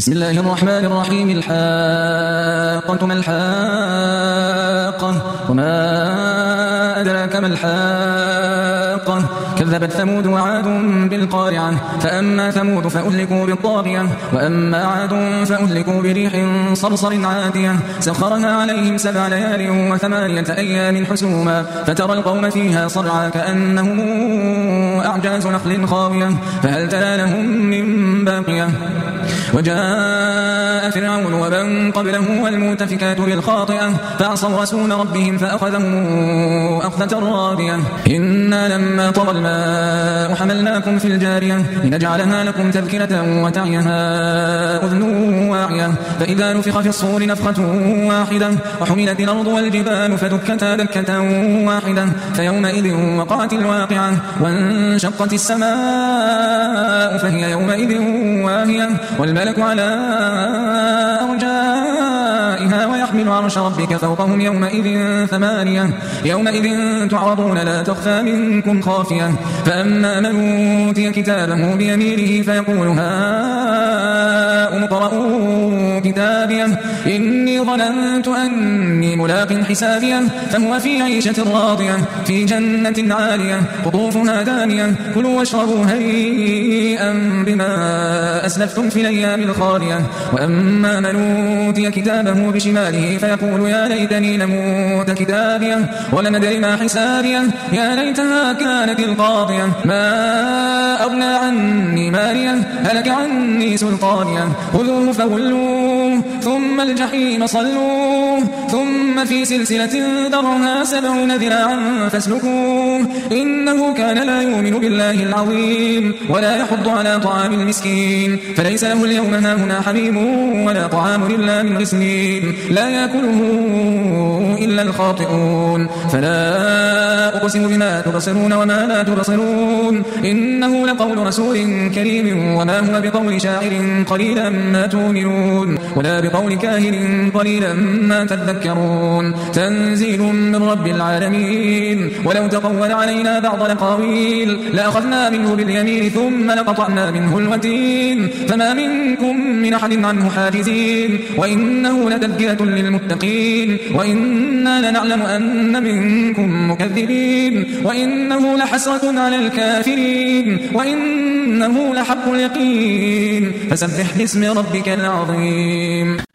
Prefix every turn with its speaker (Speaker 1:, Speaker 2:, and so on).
Speaker 1: بسم الله الرحمن الرحيم. الحاقة ما الحاقة وما أدراك ما الحاقة. كذبت ثمود وعاد بالقارعة. فأما ثمود فأهلكوا بالطاغية وأما عاد فأهلكوا بريح صرصر عاتية سخرها عليهم 7 ليال و8 أيام حسوما فترى القوم فيها صرعى كأنهم أعجاز نخل خاوية فهل ترى لهم من باقية. وجاء فرعون ومن قبله والمؤتفكات بالخاطئة فعصوا رسول ربهم فأخذهم أخذة رابية. إنا لما طغى الماء حملناكم في الجارية لنجعلها لكم تذكرة وتعيها أذن واعية فإذا نفخ في الصور نفخة واحدة وحملت الأرض والجبال فدكتا دكة واحدة فيومئذ وقعت الواقعة وانشقت السماء فهي يومئذ واهية والملك على أرجائها ويحمل عرش ربك فوقهم يومئذ 8 يومئذ تعرضون لا تخفى منكم خافية. فأما من أوتي كتابه بيمينه فيقول هاؤم اقرءوا كتابيه إني ظننت أني ملاق حسابيه فهو في عيشة راضية في جنة عالية قطوفها دانية كلوا واشربوا هنيئا بما أسلفتم في الأيام الخالية. وأما من أوتي كتابه بشماله فيقول يا ليتني لموت كتابيه ولم أدر ما حسابيه يا ليتها كانت القاضية ما أغنى عني ماليه هلك عني سلطانيه خذوه فغلوه ثم الجحيم صلوه ثم في سلسلة ذرعها 70 ذراعا فاسلكوه إنه كان لا يؤمن بالله العظيم ولا يحض على طعام المسكين فليس له اليوم هاهنا حميم ولا طعام إلا من غسلين لا يأكله إلا الخاطئون. فلا أقسم بما تبصرون وما لا تبصرون إنه لقول رسول كريم وما هو بقول شاعر قليلا ما تؤمنون ولا بقول كاهن قليلا ما تذكرون تنزيل من رب العالمين. ولو تقول علينا بعض الأقاويل لأخذنا منه باليمين ثم لقطعنا منه الوتين فما منكم من أحد عنه حاجزين وإنه لتذكرة للمتقين وإنا لنعلم أن منكم مكذبين وإنه لحسرة على الكافرين وإنه لحق اليقين فسبح باسم ربك العظيم.